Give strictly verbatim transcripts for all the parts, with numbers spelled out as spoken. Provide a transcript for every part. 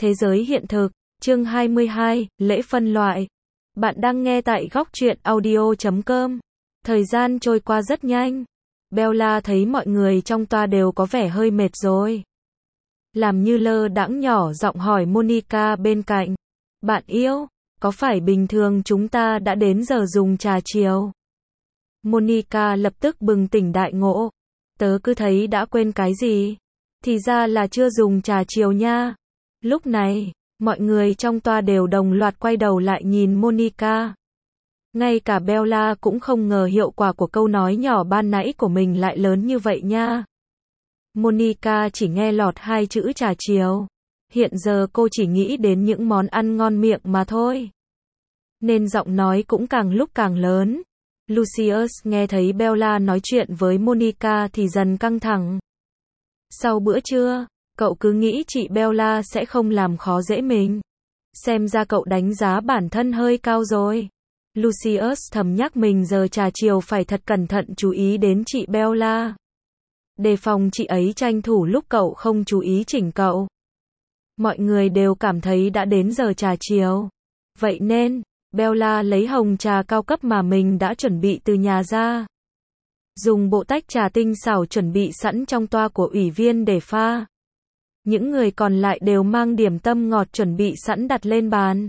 Thế giới hiện thực, chương hai mươi hai, lễ phân loại. Bạn đang nghe tại góc truyện audio chấm com. Thời gian trôi qua rất nhanh. Bella thấy mọi người trong toa đều có vẻ hơi mệt rồi. Làm như lơ đãng nhỏ giọng hỏi Monica bên cạnh. Bạn yêu, có phải bình thường chúng ta đã đến giờ dùng trà chiều? Monica lập tức bừng tỉnh đại ngộ. Tớ cứ thấy đã quên cái gì. Thì ra là chưa dùng trà chiều nha. Lúc này, mọi người trong toa đều đồng loạt quay đầu lại nhìn Monica. Ngay cả Bella cũng không ngờ hiệu quả của câu nói nhỏ ban nãy của mình lại lớn như vậy nha. Monica chỉ nghe lọt hai chữ trà chiều. Hiện giờ cô chỉ nghĩ đến những món ăn ngon miệng mà thôi. Nên giọng nói cũng càng lúc càng lớn. Lucius nghe thấy Bella nói chuyện với Monica thì dần căng thẳng. Sau bữa trưa, cậu cứ nghĩ chị Bella sẽ không làm khó dễ mình. Xem ra cậu đánh giá bản thân hơi cao rồi. Lucius thầm nhắc mình giờ trà chiều phải thật cẩn thận chú ý đến chị Bella. Đề phòng chị ấy tranh thủ lúc cậu không chú ý chỉnh cậu. Mọi người đều cảm thấy đã đến giờ trà chiều. Vậy nên, Bella lấy hồng trà cao cấp mà mình đã chuẩn bị từ nhà ra. Dùng bộ tách trà tinh xảo chuẩn bị sẵn trong toa của ủy viên để pha. Những người còn lại đều mang điểm tâm ngọt chuẩn bị sẵn đặt lên bàn.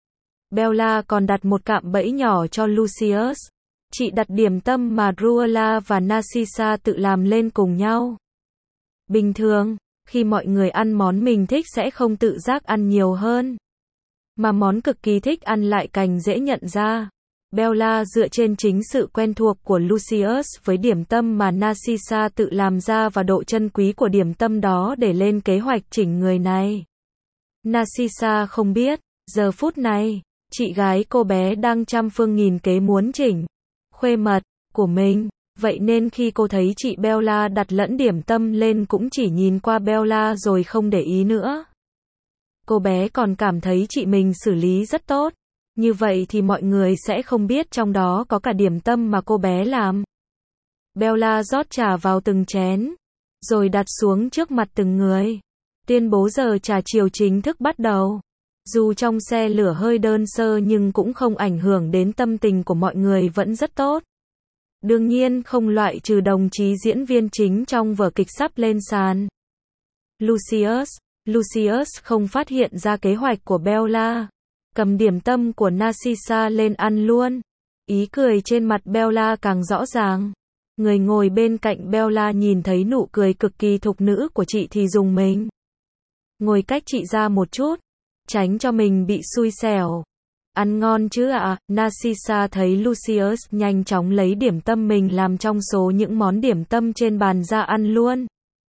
Bella còn đặt một cạm bẫy nhỏ cho Lucius. Chị đặt điểm tâm mà Ruola và Narcissa tự làm lên cùng nhau. Bình thường, khi mọi người ăn món mình thích sẽ không tự giác ăn nhiều hơn. Mà món cực kỳ thích ăn lại càng dễ nhận ra. Bella dựa trên chính sự quen thuộc của Lucius với điểm tâm mà Narcissa tự làm ra và độ chân quý của điểm tâm đó để lên kế hoạch chỉnh người này. Narcissa không biết, giờ phút này, chị gái cô bé đang trăm phương nghìn kế muốn chỉnh khuê mật của mình. Vậy nên khi cô thấy chị Bella đặt lẫn điểm tâm lên cũng chỉ nhìn qua Bella rồi không để ý nữa. Cô bé còn cảm thấy chị mình xử lý rất tốt. Như vậy thì mọi người sẽ không biết trong đó có cả điểm tâm mà cô bé làm. Bella rót trà vào từng chén, rồi đặt xuống trước mặt từng người. Tuyên bố giờ trà chiều chính thức bắt đầu. Dù trong xe lửa hơi đơn sơ nhưng cũng không ảnh hưởng đến tâm tình của mọi người vẫn rất tốt. Đương nhiên không loại trừ đồng chí diễn viên chính trong vở kịch sắp lên sàn. Lucius. Lucius không phát hiện ra kế hoạch của Bella. Cầm điểm tâm của Narcissa lên ăn luôn. Ý cười trên mặt Bella càng rõ ràng. Người ngồi bên cạnh Bella nhìn thấy nụ cười cực kỳ thục nữ của chị thì dùng mình. Ngồi cách chị ra một chút. Tránh cho mình bị xui xẻo. Ăn ngon chứ ạ? À? Narcissa thấy Lucius nhanh chóng lấy điểm tâm mình làm trong số những món điểm tâm trên bàn ra ăn luôn.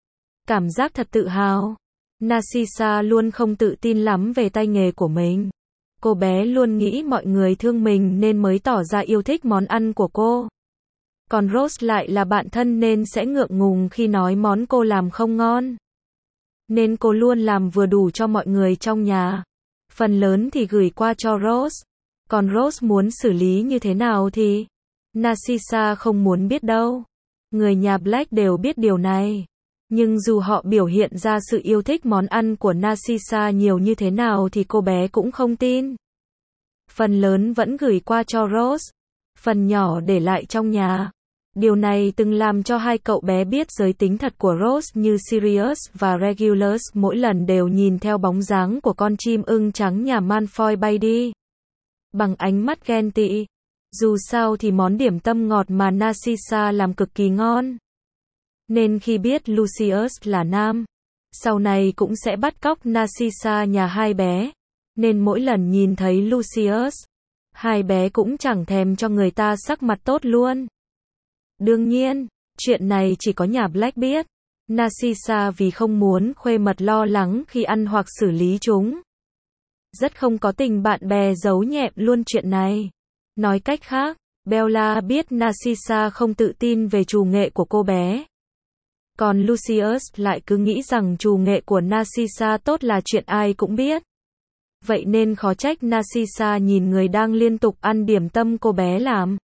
Cảm giác thật tự hào. Narcissa luôn không tự tin lắm về tay nghề của mình. Cô bé luôn nghĩ mọi người thương mình nên mới tỏ ra yêu thích món ăn của cô. Còn Rose lại là bạn thân nên sẽ ngượng ngùng khi nói món cô làm không ngon. Nên cô luôn làm vừa đủ cho mọi người trong nhà. Phần lớn thì gửi qua cho Rose. Còn Rose muốn xử lý như thế nào thì Narcissa không muốn biết đâu. Người nhà Black đều biết điều này. Nhưng dù họ biểu hiện ra sự yêu thích món ăn của Narcissa nhiều như thế nào thì cô bé cũng không tin. Phần lớn vẫn gửi qua cho Rose. Phần nhỏ để lại trong nhà. Điều này từng làm cho hai cậu bé biết giới tính thật của Rose như Sirius và Regulus mỗi lần đều nhìn theo bóng dáng của con chim ưng trắng nhà Malfoy bay đi. Bằng ánh mắt ghen tị. Dù sao thì món điểm tâm ngọt mà Narcissa làm cực kỳ ngon. Nên khi biết Lucius là nam, sau này cũng sẽ bắt cóc Narcissa nhà hai bé. Nên mỗi lần nhìn thấy Lucius, hai bé cũng chẳng thèm cho người ta sắc mặt tốt luôn. Đương nhiên, chuyện này chỉ có nhà Black biết. Narcissa vì không muốn khuê mật lo lắng khi ăn hoặc xử lý chúng. Rất không có tình bạn bè giấu nhẹm luôn chuyện này. Nói cách khác, Bella biết Narcissa không tự tin về trù nghệ của cô bé. Còn Lucius lại cứ nghĩ rằng trù nghệ của Narcissa tốt là chuyện ai cũng biết. Vậy nên khó trách Narcissa nhìn người đang liên tục ăn điểm tâm cô bé làm.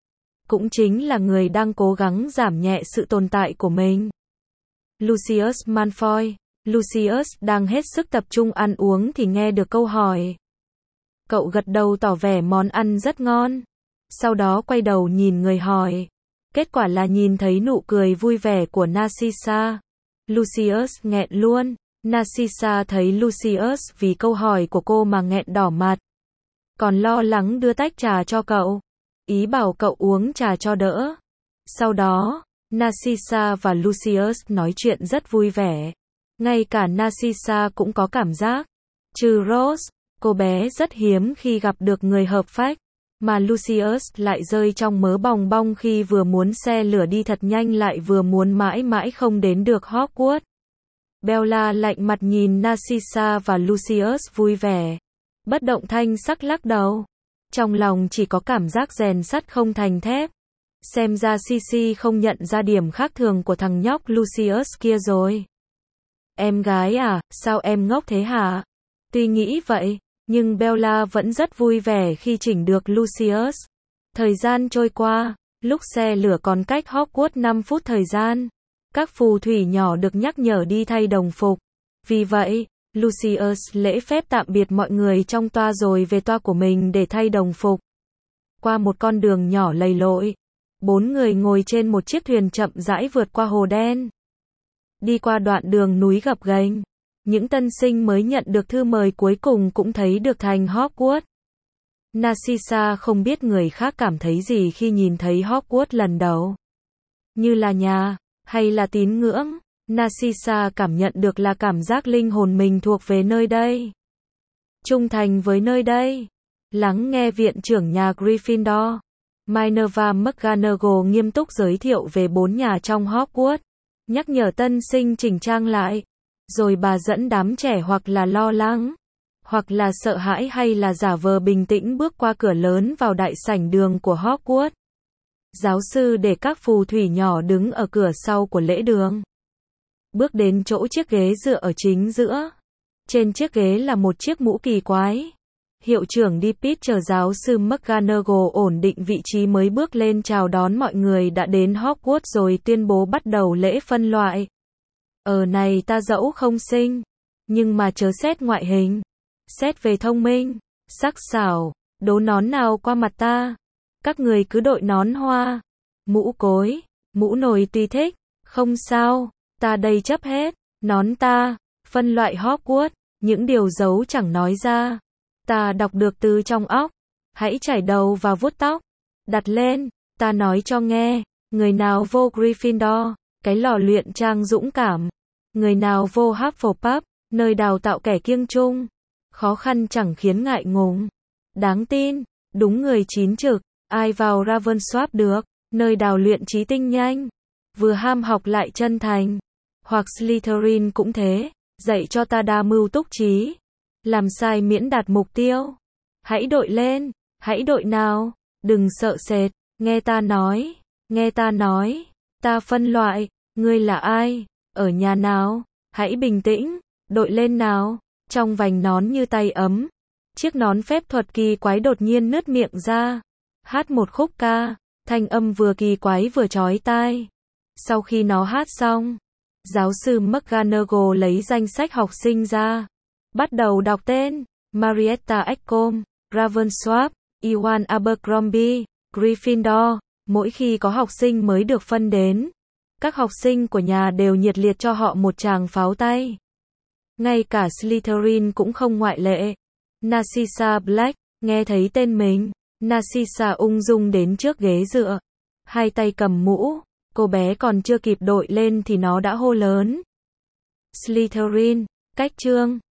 Cũng chính là người đang cố gắng giảm nhẹ sự tồn tại của mình. Lucius Malfoy. Lucius đang hết sức tập trung ăn uống thì nghe được câu hỏi. Cậu gật đầu tỏ vẻ món ăn rất ngon. Sau đó quay đầu nhìn người hỏi. Kết quả là nhìn thấy nụ cười vui vẻ của Narcissa. Lucius nghẹn luôn. Narcissa thấy Lucius vì câu hỏi của cô mà nghẹn đỏ mặt. Còn lo lắng đưa tách trà cho cậu. Ý bảo cậu uống trà cho đỡ. Sau đó, Narcissa và Lucius nói chuyện rất vui vẻ. Ngay cả Narcissa cũng có cảm giác. Trừ Rose, cô bé rất hiếm khi gặp được người hợp phách. Mà Lucius lại rơi trong mớ bòng bong khi vừa muốn xe lửa đi thật nhanh lại vừa muốn mãi mãi không đến được Hogwarts. Bella lạnh mặt nhìn Narcissa và Lucius vui vẻ. Bất động thanh sắc lắc đầu. Trong lòng chỉ có cảm giác rèn sắt không thành thép. Xem ra Sisi không nhận ra điểm khác thường của thằng nhóc Lucius kia rồi. Em gái à, sao em ngốc thế hả? Tuy nghĩ vậy, nhưng Bella vẫn rất vui vẻ khi chỉnh được Lucius. Thời gian trôi qua, lúc xe lửa còn cách Hogwarts năm phút thời gian. Các phù thủy nhỏ được nhắc nhở đi thay đồng phục. Vì vậy, Lucius lễ phép tạm biệt mọi người trong toa rồi về toa của mình để thay đồng phục. Qua một con đường nhỏ lầy lội, bốn người ngồi trên một chiếc thuyền chậm rãi vượt qua hồ đen. Đi qua đoạn đường núi gập ghềnh, những tân sinh mới nhận được thư mời cuối cùng cũng thấy được thành Hogwarts. Narcissa không biết người khác cảm thấy gì khi nhìn thấy Hogwarts lần đầu. Như là nhà, hay là tín ngưỡng, Narcissa cảm nhận được là cảm giác linh hồn mình thuộc về nơi đây. Trung thành với nơi đây. Lắng nghe viện trưởng nhà Gryffindor, Minerva McGonagall nghiêm túc giới thiệu về bốn nhà trong Hogwarts. Nhắc nhở tân sinh chỉnh trang lại. Rồi bà dẫn đám trẻ hoặc là lo lắng, hoặc là sợ hãi hay là giả vờ bình tĩnh bước qua cửa lớn vào đại sảnh đường của Hogwarts. Giáo sư để các phù thủy nhỏ đứng ở cửa sau của lễ đường. Bước đến chỗ chiếc ghế dựa ở chính giữa. Trên chiếc ghế là một chiếc mũ kỳ quái. Hiệu trưởng Dippet chờ giáo sư McGonagall ổn định vị trí mới bước lên chào đón mọi người đã đến Hogwarts rồi tuyên bố bắt đầu lễ phân loại. Ở này ta dẫu không xinh, nhưng mà chớ xét ngoại hình. Xét về thông minh, sắc sảo, đố nón nào qua mặt ta. Các người cứ đội nón hoa, mũ cối, mũ nồi tùy thích, không sao, ta đây chấp hết. Nón ta, phân loại Hogwarts, những điều giấu chẳng nói ra. Ta đọc được từ trong óc. Hãy chải đầu và vuốt tóc. Đặt lên, ta nói cho nghe, người nào vô Gryffindor, cái lò luyện trang dũng cảm. Người nào vô Hufflepuff, nơi đào tạo kẻ kiêng chung. Khó khăn chẳng khiến ngại ngùng. Đáng tin, đúng người chín trực. Ai vào Ravenclaw được, nơi đào luyện trí tinh nhanh. Vừa ham học lại chân thành. Hoặc Slytherin cũng thế, dạy cho ta đa mưu túc trí. Làm sai miễn đạt mục tiêu. Hãy đội lên, hãy đội nào, đừng sợ sệt, nghe ta nói, nghe ta nói, ta phân loại, ngươi là ai, ở nhà nào, hãy bình tĩnh, đội lên nào, trong vành nón như tay ấm. Chiếc nón phép thuật kỳ quái đột nhiên nứt miệng ra, hát một khúc ca, thanh âm vừa kỳ quái vừa chói tai. Sau khi nó hát xong, giáo sư McGonagall lấy danh sách học sinh ra. Bắt đầu đọc tên, Marietta Eckhom, Ravenclaw, Iwan Abercrombie, Gryffindor. Mỗi khi có học sinh mới được phân đến, các học sinh của nhà đều nhiệt liệt cho họ một tràng pháo tay. Ngay cả Slytherin cũng không ngoại lệ. Narcissa Black, nghe thấy tên mình, Narcissa ung dung đến trước ghế dựa. Hai tay cầm mũ, cô bé còn chưa kịp đội lên thì nó đã hô lớn. Slytherin, cách chương.